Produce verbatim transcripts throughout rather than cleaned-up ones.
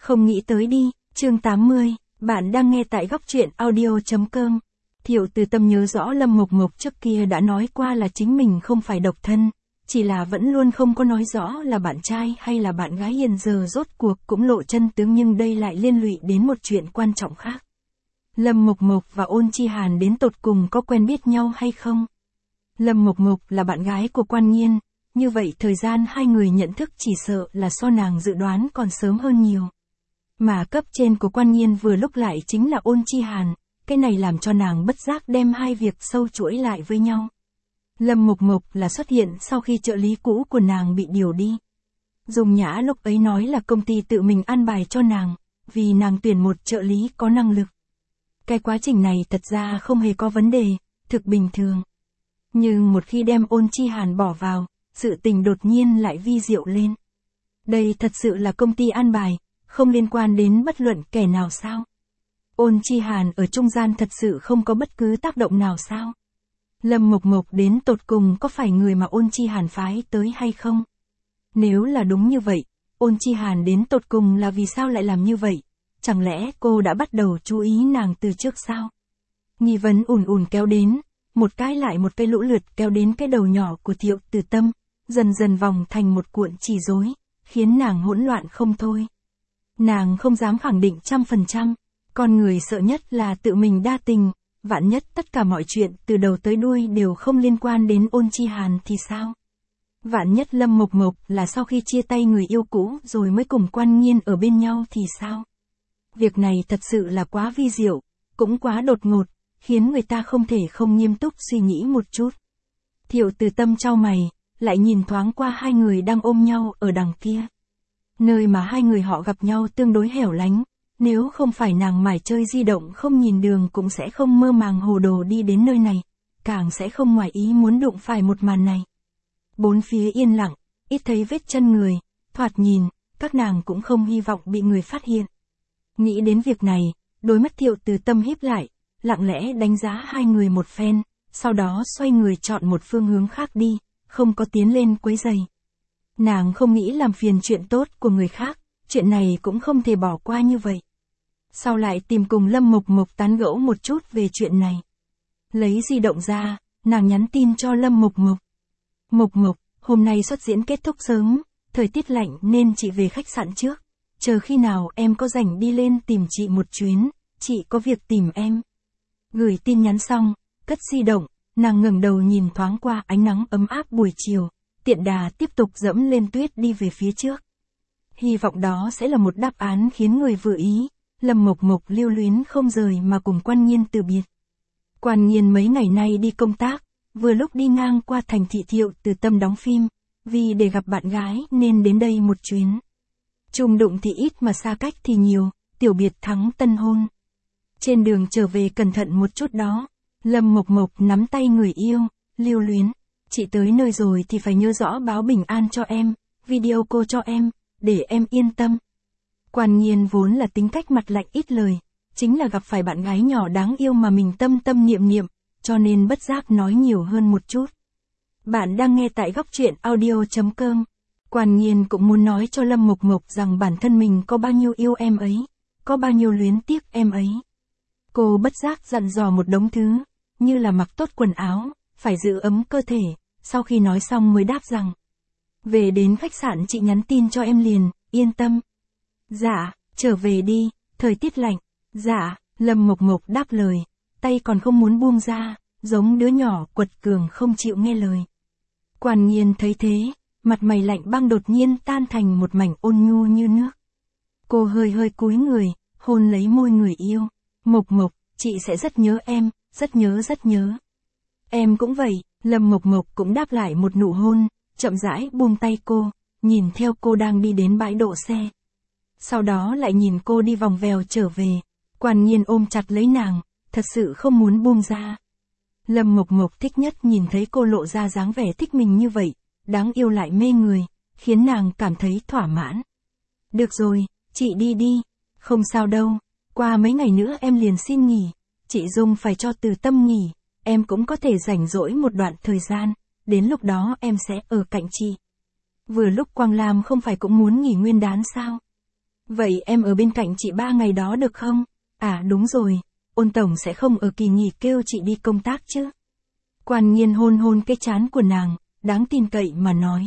Không nghĩ tới đi, chương tám mươi, bạn đang nghe tại góc truyện audio.com. Thiệu Từ Tâm nhớ rõ Lâm Mộc Mộc trước kia đã nói qua là chính mình không phải độc thân, chỉ là vẫn luôn không có nói rõ là bạn trai hay là bạn gái, hiện giờ rốt cuộc cũng lộ chân tướng, nhưng đây lại liên lụy đến một chuyện quan trọng khác. Lâm Mộc Mộc và Ôn Chi Hàn đến tột cùng có quen biết nhau hay không? Lâm Mộc Mộc là bạn gái của Quan Nhiên, như vậy thời gian hai người nhận thức chỉ sợ là so nàng dự đoán còn sớm hơn nhiều. Mà cấp trên của Quan Nhiên vừa lúc lại chính là Ôn Chi Hàn, cái này làm cho nàng bất giác đem hai việc sâu chuỗi lại với nhau. Lâm Mộc Mộc là xuất hiện sau khi trợ lý cũ của nàng bị điều đi. Dùng Nhã lúc ấy nói là công ty tự mình an bài cho nàng, vì nàng tuyển một trợ lý có năng lực. Cái quá trình này thật ra không hề có vấn đề, thực bình thường. Nhưng một khi đem Ôn Chi Hàn bỏ vào, sự tình đột nhiên lại vi diệu lên. Đây thật sự là công ty an bài, không liên quan đến bất luận kẻ nào sao? Ôn Chi Hàn ở trung gian thật sự không có bất cứ tác động nào sao? Lâm Mộc Mộc đến tột cùng có phải người mà Ôn Chi Hàn phái tới hay không? Nếu là đúng như vậy, Ôn Chi Hàn đến tột cùng là vì sao lại làm như vậy? Chẳng lẽ cô đã bắt đầu chú ý nàng từ trước sao? Nghi vấn ùn ùn kéo đến, một cái lại một cái lũ lượt kéo đến cái đầu nhỏ của Thiệu Từ Tâm, dần dần vòng thành một cuộn chỉ rối, khiến nàng hỗn loạn không thôi. Nàng không dám khẳng định trăm phần trăm, con người sợ nhất là tự mình đa tình, vạn nhất tất cả mọi chuyện từ đầu tới đuôi đều không liên quan đến Ôn Chi Hàn thì sao? Vạn nhất Lâm Mộc Mộc là sau khi chia tay người yêu cũ rồi mới cùng Quan Nhiên ở bên nhau thì sao? Việc này thật sự là quá vi diệu, cũng quá đột ngột, khiến người ta không thể không nghiêm túc suy nghĩ một chút. Thiệu Từ Tâm chau mày, lại nhìn thoáng qua hai người đang ôm nhau ở đằng kia. Nơi mà hai người họ gặp nhau tương đối hẻo lánh, nếu không phải nàng mải chơi di động không nhìn đường cũng sẽ không mơ màng hồ đồ đi đến nơi này, càng sẽ không ngoài ý muốn đụng phải một màn này. Bốn phía yên lặng, ít thấy vết chân người, thoạt nhìn, các nàng cũng không hy vọng bị người phát hiện. Nghĩ đến việc này, đôi mắt Thiệu Từ Tâm híp lại, lặng lẽ đánh giá hai người một phen, sau đó xoay người chọn một phương hướng khác đi, không có tiến lên quấy rầy. Nàng không nghĩ làm phiền chuyện tốt của người khác, chuyện này cũng không thể bỏ qua như vậy. Sau lại tìm cùng Lâm Mộc Mộc tán gẫu một chút về chuyện này. Lấy di động ra, nàng nhắn tin cho Lâm Mộc Mộc. Mộc Mộc, hôm nay xuất diễn kết thúc sớm, thời tiết lạnh nên chị về khách sạn trước. Chờ khi nào em có rảnh đi lên tìm chị một chuyến, chị có việc tìm em. Gửi tin nhắn xong, cất di động, nàng ngẩng đầu nhìn thoáng qua ánh nắng ấm áp buổi chiều, tiện đà tiếp tục dẫm lên tuyết đi về phía trước. Hy vọng đó sẽ là một đáp án khiến người vừa ý. Lâm Mộc Mộc lưu luyến không rời mà cùng Quan Nhiên từ biệt. Quan Nhiên mấy ngày nay đi công tác, vừa lúc đi ngang qua thành thị Thiệu Từ Tâm đóng phim, vì để gặp bạn gái nên đến đây một chuyến. Chung đụng thì ít mà xa cách thì nhiều, tiểu biệt thắng tân hôn. Trên đường trở về cẩn thận một chút đó. Lâm Mộc Mộc nắm tay người yêu, lưu luyến. Chị tới nơi rồi thì phải nhớ rõ báo bình an cho em, video call cho em, để em yên tâm. Quan Nhiên vốn là tính cách mặt lạnh ít lời, chính là gặp phải bạn gái nhỏ đáng yêu mà mình tâm tâm niệm niệm, cho nên bất giác nói nhiều hơn một chút. Bạn đang nghe tại góc truyện audio.com. Quan Nhiên cũng muốn nói cho Lâm Mộc Mộc rằng bản thân mình có bao nhiêu yêu em ấy, có bao nhiêu luyến tiếc em ấy. Cô bất giác dặn dò một đống thứ, như là mặc tốt quần áo, phải giữ ấm cơ thể, sau khi nói xong mới đáp rằng. Về đến khách sạn chị nhắn tin cho em liền, yên tâm. Dạ, trở về đi, thời tiết lạnh. Dạ, Lâm Mộc Mộc đáp lời, tay còn không muốn buông ra, giống đứa nhỏ quật cường không chịu nghe lời. Quan Nhiên thấy thế, mặt mày lạnh băng đột nhiên tan thành một mảnh ôn nhu như nước. Cô hơi hơi cúi người, hôn lấy môi người yêu. Mộc Mộc, chị sẽ rất nhớ em, rất nhớ rất nhớ. Em cũng vậy, Lâm Mộc Mộc cũng đáp lại một nụ hôn, chậm rãi buông tay cô, nhìn theo cô đang đi đến bãi đỗ xe. Sau đó lại nhìn cô đi vòng vèo trở về, Quan Nhiên ôm chặt lấy nàng, thật sự không muốn buông ra. Lâm Mộc Mộc thích nhất nhìn thấy cô lộ ra dáng vẻ thích mình như vậy, đáng yêu lại mê người, khiến nàng cảm thấy thỏa mãn. Được rồi, chị đi đi, không sao đâu, qua mấy ngày nữa em liền xin nghỉ, chị Dung phải cho Từ Tâm nghỉ, em cũng có thể rảnh rỗi một đoạn thời gian, đến lúc đó em sẽ ở cạnh chị. Vừa lúc Quang Lam không phải cũng muốn nghỉ nguyên đán sao? Vậy em ở bên cạnh chị ba ngày đó được không? À đúng rồi, Ôn tổng sẽ không ở kỳ nghỉ kêu chị đi công tác chứ. Quan Nghiên hôn hôn cái trán của nàng, đáng tin cậy mà nói.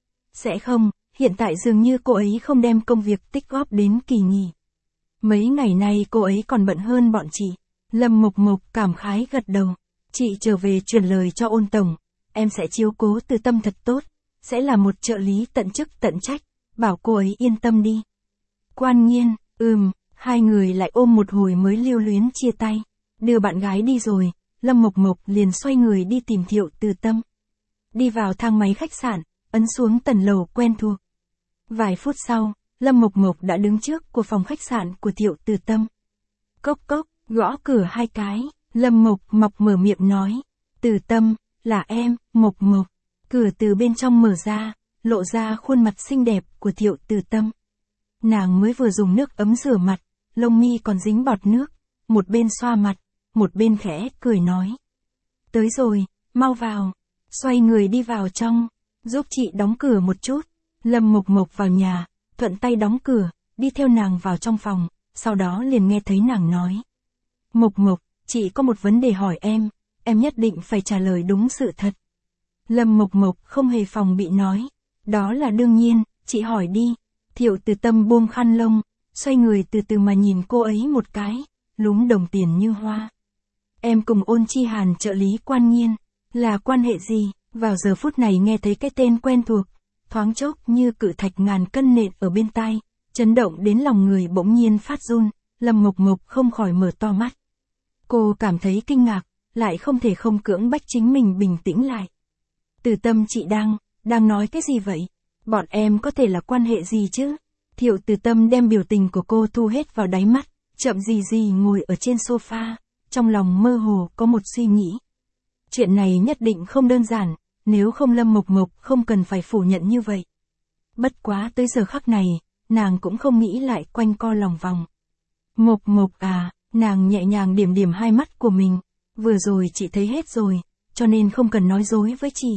Sẽ không, hiện tại dường như cô ấy không đem công việc tích góp đến kỳ nghỉ. Mấy ngày nay cô ấy còn bận hơn bọn chị. Lâm Mộc Mộc cảm khái gật đầu. Chị trở về truyền lời cho Ôn tổng, em sẽ chiếu cố Từ Tâm thật tốt, sẽ là một trợ lý tận chức tận trách, bảo cô ấy yên tâm đi. Quan Nghiên, ừm, hai người lại ôm một hồi mới lưu luyến chia tay. Đưa bạn gái đi rồi, Lâm Mộc Mộc liền xoay người đi tìm Thiệu Từ Tâm. Đi vào thang máy khách sạn, ấn xuống tầng lầu quen thuộc. Vài phút sau, Lâm Mộc Mộc đã đứng trước của phòng khách sạn của Thiệu Từ Tâm. Cốc cốc, gõ cửa hai cái, Lâm Mộc Mộc mở miệng nói. Từ Tâm, là em, Mộc Mộc. Cửa từ bên trong mở ra, lộ ra khuôn mặt xinh đẹp của Thiệu Từ Tâm. Nàng mới vừa dùng nước ấm rửa mặt, lông mi còn dính bọt nước, một bên xoa mặt, một bên khẽ cười nói. Tới rồi, mau vào. Xoay người đi vào trong, giúp chị đóng cửa một chút. Lâm Mộc Mộc vào nhà, thuận tay đóng cửa, đi theo nàng vào trong phòng, sau đó liền nghe thấy nàng nói. Mộc Mộc, chị có một vấn đề hỏi em, em nhất định phải trả lời đúng sự thật. Lâm Mộc Mộc không hề phòng bị nói. Đó là đương nhiên, chị hỏi đi. Thiệu Từ Tâm buông khăn lông, xoay người từ từ mà nhìn cô ấy một cái, lúm đồng tiền như hoa. Em cùng Ôn Chi Hàn trợ lý Quan Nghiên, là quan hệ gì? Vào giờ phút này nghe thấy cái tên quen thuộc, thoáng chốc như cự thạch ngàn cân nện ở bên tai, chấn động đến lòng người bỗng nhiên phát run, Lâm Mộc Mộc không khỏi mở to mắt. Cô cảm thấy kinh ngạc, lại không thể không cưỡng bách chính mình bình tĩnh lại. Từ Tâm chị đang, đang nói cái gì vậy? Bọn em có thể là quan hệ gì chứ? Thiệu Từ Tâm đem biểu tình của cô thu hết vào đáy mắt, chậm gì gì ngồi ở trên sofa, trong lòng mơ hồ có một suy nghĩ. Chuyện này nhất định không đơn giản, nếu không Lâm Mộc Mộc không cần phải phủ nhận như vậy. Bất quá tới giờ khắc này, nàng cũng không nghĩ lại quanh co lòng vòng. Mộc Mộc à, nàng nhẹ nhàng điểm điểm hai mắt của mình, vừa rồi chị thấy hết rồi, cho nên không cần nói dối với chị.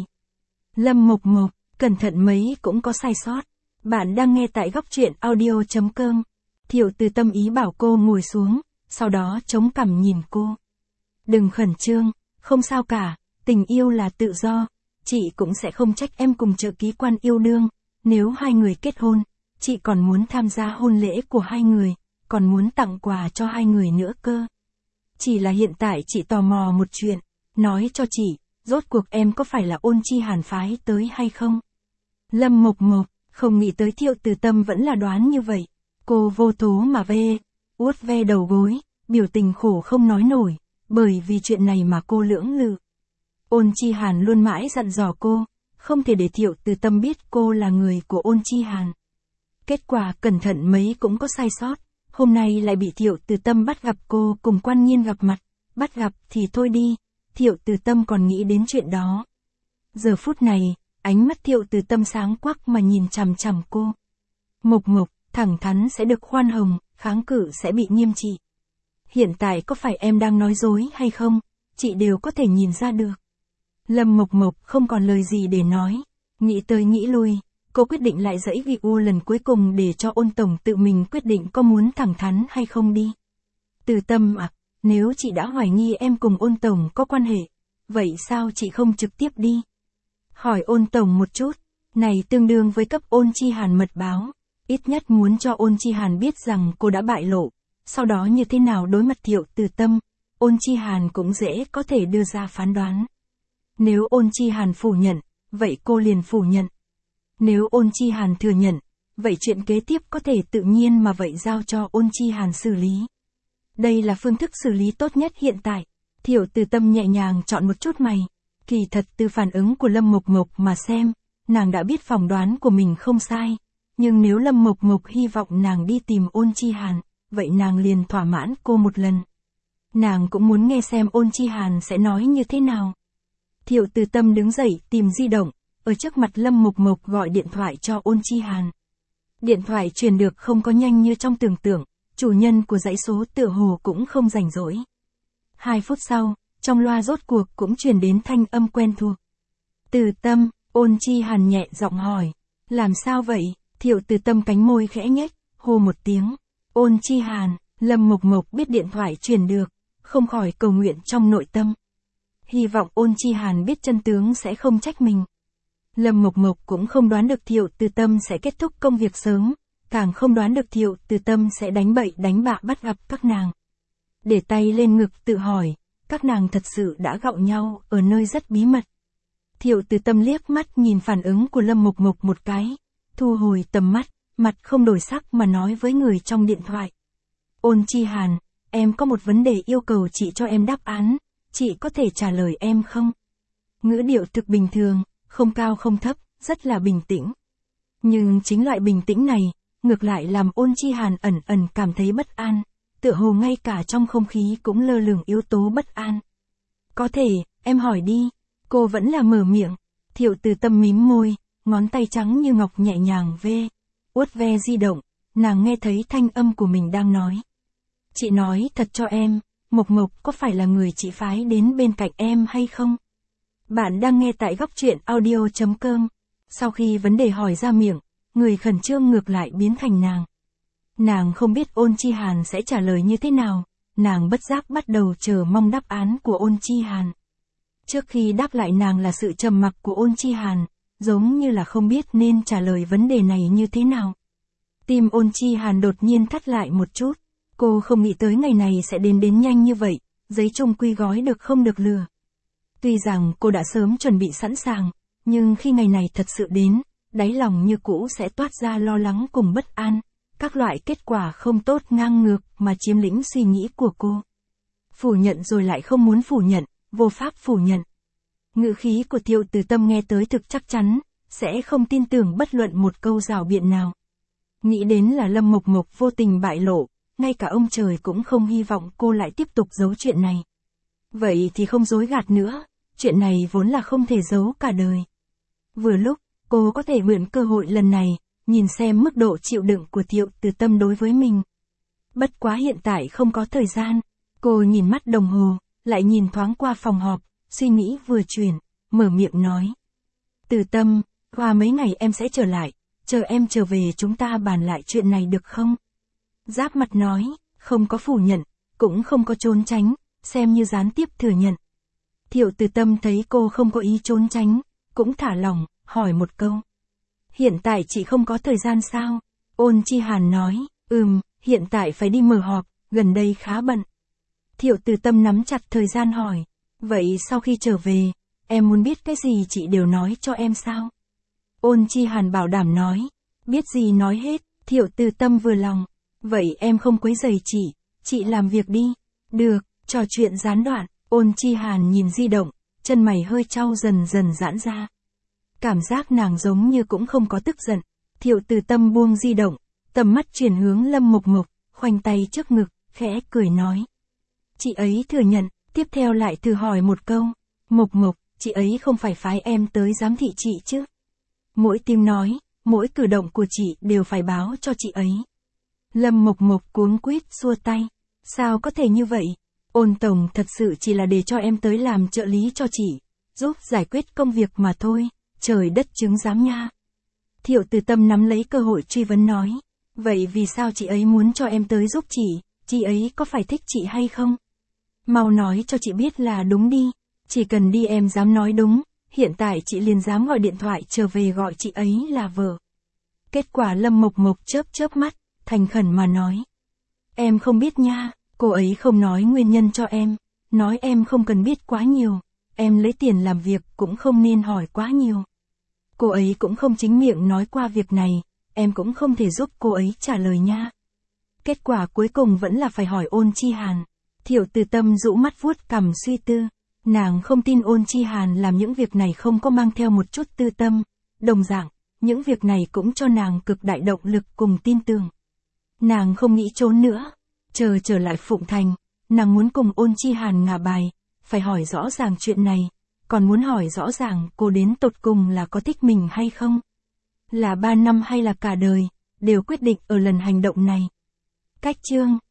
Lâm Mộc Mộc, cẩn thận mấy cũng có sai sót. Bạn đang nghe tại góc truyện audio chấm com. Thiệu Từ Tâm ý bảo cô ngồi xuống, sau đó chống cằm nhìn cô. Đừng khẩn trương, không sao cả, tình yêu là tự do, chị cũng sẽ không trách em cùng trợ ký quan yêu đương, nếu hai người kết hôn, chị còn muốn tham gia hôn lễ của hai người, còn muốn tặng quà cho hai người nữa cơ. Chỉ là hiện tại chị tò mò một chuyện, nói cho chị, rốt cuộc em có phải là Ôn Chi Hàn phái tới hay không? Lâm Mộc Mộc, không nghĩ tới Thiệu Từ Tâm vẫn là đoán như vậy. Cô vô thố mà ve, uốt ve đầu gối, biểu tình khổ không nói nổi, bởi vì chuyện này mà cô lưỡng lự. Ôn Chi Hàn luôn mãi dặn dò cô, không thể để Thiệu Từ Tâm biết cô là người của Ôn Chi Hàn. Kết quả cẩn thận mấy cũng có sai sót, hôm nay lại bị Thiệu Từ Tâm bắt gặp cô cùng Quan Nghiên gặp mặt, bắt gặp thì thôi đi, Thiệu Từ Tâm còn nghĩ đến chuyện đó. Giờ phút này, ánh mắt Thiệu Từ Tâm sáng quắc mà nhìn chằm chằm cô. Mộc Mộc, thẳng thắn sẽ được khoan hồng, kháng cự sẽ bị nghiêm trị. Hiện tại có phải em đang nói dối hay không, chị đều có thể nhìn ra được. Lâm Mộc Mộc không còn lời gì để nói, nghĩ tới nghĩ lui, cô quyết định lại dãy ghi u lần cuối cùng để cho Ôn tổng tự mình quyết định có muốn thẳng thắn hay không đi. Từ Tâm à, nếu chị đã hoài nghi em cùng Ôn tổng có quan hệ, vậy sao chị không trực tiếp đi? Hỏi Ôn tổng một chút, này tương đương với cấp Ôn Chi Hàn mật báo, ít nhất muốn cho Ôn Chi Hàn biết rằng cô đã bại lộ, sau đó như thế nào đối mặt Thiệu Từ Tâm, Ôn Chi Hàn cũng dễ có thể đưa ra phán đoán. Nếu Ôn Chi Hàn phủ nhận, vậy cô liền phủ nhận. Nếu Ôn Chi Hàn thừa nhận, vậy chuyện kế tiếp có thể tự nhiên mà vậy giao cho Ôn Chi Hàn xử lý. Đây là phương thức xử lý tốt nhất hiện tại. Thiệu Từ Tâm nhẹ nhàng chọn một chút mày. Kỳ thật từ phản ứng của Lâm Mộc Mộc mà xem, nàng đã biết phỏng đoán của mình không sai. Nhưng nếu Lâm Mộc Mộc hy vọng nàng đi tìm Ôn Chi Hàn, vậy nàng liền thỏa mãn cô một lần. Nàng cũng muốn nghe xem Ôn Chi Hàn sẽ nói như thế nào. Thiệu Từ Tâm đứng dậy tìm di động, ở trước mặt Lâm Mộc Mộc gọi điện thoại cho Ôn Chi Hàn. Điện thoại truyền được không có nhanh như trong tưởng tượng, chủ nhân của dãy số tựa hồ cũng không rảnh rỗi. Hai phút sau, trong loa rốt cuộc cũng truyền đến thanh âm quen thuộc. Từ Tâm, Ôn Chi Hàn nhẹ giọng hỏi, làm sao vậy? Thiệu Từ Tâm cánh môi khẽ nhếch, hô một tiếng. Ôn Chi Hàn, Lâm Mộc Mộc biết điện thoại truyền được, không khỏi cầu nguyện trong nội tâm. Hy vọng Ôn Chi Hàn biết chân tướng sẽ không trách mình. Lâm Mộc Mộc cũng không đoán được Thiệu Từ Tâm sẽ kết thúc công việc sớm, càng không đoán được Thiệu Từ Tâm sẽ đánh bậy đánh bạ bắt gặp các nàng. Để tay lên ngực tự hỏi, các nàng thật sự đã gạo nhau ở nơi rất bí mật. Thiệu Từ Tâm liếc mắt nhìn phản ứng của Lâm Mộc Mộc một cái, thu hồi tầm mắt, mặt không đổi sắc mà nói với người trong điện thoại. Ôn Chi Hàn, em có một vấn đề yêu cầu chị cho em đáp án, chị có thể trả lời em không? Ngữ điệu thực bình thường, không cao không thấp, rất là bình tĩnh. Nhưng chính loại bình tĩnh này, ngược lại làm Ôn Chi Hàn ẩn ẩn cảm thấy bất an, tựa hồ ngay cả trong không khí cũng lơ lửng yếu tố bất an. Có thể, em hỏi đi. Cô vẫn là mở miệng. Thiệu Từ Tâm mím môi, ngón tay trắng như ngọc nhẹ nhàng vê, uốt ve di động, nàng nghe thấy thanh âm của mình đang nói. Chị nói thật cho em, Mộc Mộc có phải là người chị phái đến bên cạnh em hay không? Bạn đang nghe tại góc truyện audio chấm com. Sau khi vấn đề hỏi ra miệng, người khẩn trương ngược lại biến thành nàng. Nàng không biết Ôn Chi Hàn sẽ trả lời như thế nào, nàng bất giác bắt đầu chờ mong đáp án của Ôn Chi Hàn. Trước khi đáp lại nàng là sự trầm mặc của Ôn Chi Hàn, giống như là không biết nên trả lời vấn đề này như thế nào. Tim Ôn Chi Hàn đột nhiên thắt lại một chút, cô không nghĩ tới ngày này sẽ đến đến nhanh như vậy, giấy chung quy gói được không được lừa. Tuy rằng cô đã sớm chuẩn bị sẵn sàng, nhưng khi ngày này thật sự đến, đáy lòng như cũ sẽ toát ra lo lắng cùng bất an, các loại kết quả không tốt ngang ngược mà chiếm lĩnh suy nghĩ của cô. Phủ nhận rồi lại không muốn phủ nhận, vô pháp phủ nhận. Ngữ khí của Thiệu Từ Tâm nghe tới thực chắc chắn, sẽ không tin tưởng bất luận một câu rào biện nào. Nghĩ đến là Lâm Mộc Mộc vô tình bại lộ, ngay cả ông trời cũng không hy vọng cô lại tiếp tục giấu chuyện này. Vậy thì không dối gạt nữa, chuyện này vốn là không thể giấu cả đời. Vừa lúc, cô có thể mượn cơ hội lần này, nhìn xem mức độ chịu đựng của Thiệu Từ Tâm đối với mình. Bất quá hiện tại không có thời gian, cô nhìn mắt đồng hồ, lại nhìn thoáng qua phòng họp, suy nghĩ vừa chuyển, mở miệng nói. Từ Tâm, qua mấy ngày em sẽ trở lại, chờ em trở về chúng ta bàn lại chuyện này được không? Giáp mặt nói, không có phủ nhận, cũng không có trốn tránh, xem như gián tiếp thừa nhận. Thiệu Từ Tâm thấy cô không có ý trốn tránh, cũng thả lỏng, hỏi một câu. Hiện tại chị không có thời gian sao? Ôn Chi Hàn nói, ừm, hiện tại phải đi mở họp, gần đây khá bận. Thiệu Từ Tâm nắm chặt thời gian hỏi, vậy sau khi trở về, em muốn biết cái gì chị đều nói cho em sao? Ôn Chi Hàn bảo đảm nói, biết gì nói hết. Thiệu Từ Tâm vừa lòng, vậy em không quấy rầy chị, chị làm việc đi. Được, trò chuyện gián đoạn. Ôn Chi Hàn nhìn di động, chân mày hơi chau dần dần giãn ra. Cảm giác nàng giống như cũng không có tức giận. Thiệu Từ Tâm buông di động, tầm mắt chuyển hướng Lâm Mộc Mộc, khoanh tay trước ngực, khẽ cười nói. Chị ấy thừa nhận, tiếp theo lại thử hỏi một câu. Mộc Mộc, chị ấy không phải phái em tới giám thị chị chứ? Mỗi tiếng nói, mỗi cử động của chị đều phải báo cho chị ấy. Lâm Mộc Mộc cuống quýt xua tay. Sao có thể như vậy? Ôn tổng thật sự chỉ là để cho em tới làm trợ lý cho chị, giúp giải quyết công việc mà thôi, trời đất chứng giám nha. Thiệu Từ Tâm nắm lấy cơ hội truy vấn nói. Vậy vì sao chị ấy muốn cho em tới giúp chị, chị ấy có phải thích chị hay không? Mau nói cho chị biết là đúng đi, chỉ cần đi em dám nói đúng, hiện tại chị liền dám gọi điện thoại trở về gọi chị ấy là vợ. Kết quả Lâm Mộc Mộc chớp chớp mắt, thành khẩn mà nói. Em không biết nha, cô ấy không nói nguyên nhân cho em, nói em không cần biết quá nhiều, em lấy tiền làm việc cũng không nên hỏi quá nhiều. Cô ấy cũng không chính miệng nói qua việc này, em cũng không thể giúp cô ấy trả lời nha. Kết quả cuối cùng vẫn là phải hỏi Ôn Chi Hàn. Thiệu Từ Tâm rũ mắt vuốt cằm suy tư, nàng không tin Ôn Chi Hàn làm những việc này không có mang theo một chút tư tâm, đồng dạng, những việc này cũng cho nàng cực đại động lực cùng tin tưởng. Nàng không nghĩ trốn nữa, chờ trở lại Phụng Thành, nàng muốn cùng Ôn Chi Hàn ngả bài, phải hỏi rõ ràng chuyện này, còn muốn hỏi rõ ràng cô đến tột cùng là có thích mình hay không. Là ba năm hay là cả đời, đều quyết định ở lần hành động này. Cách chương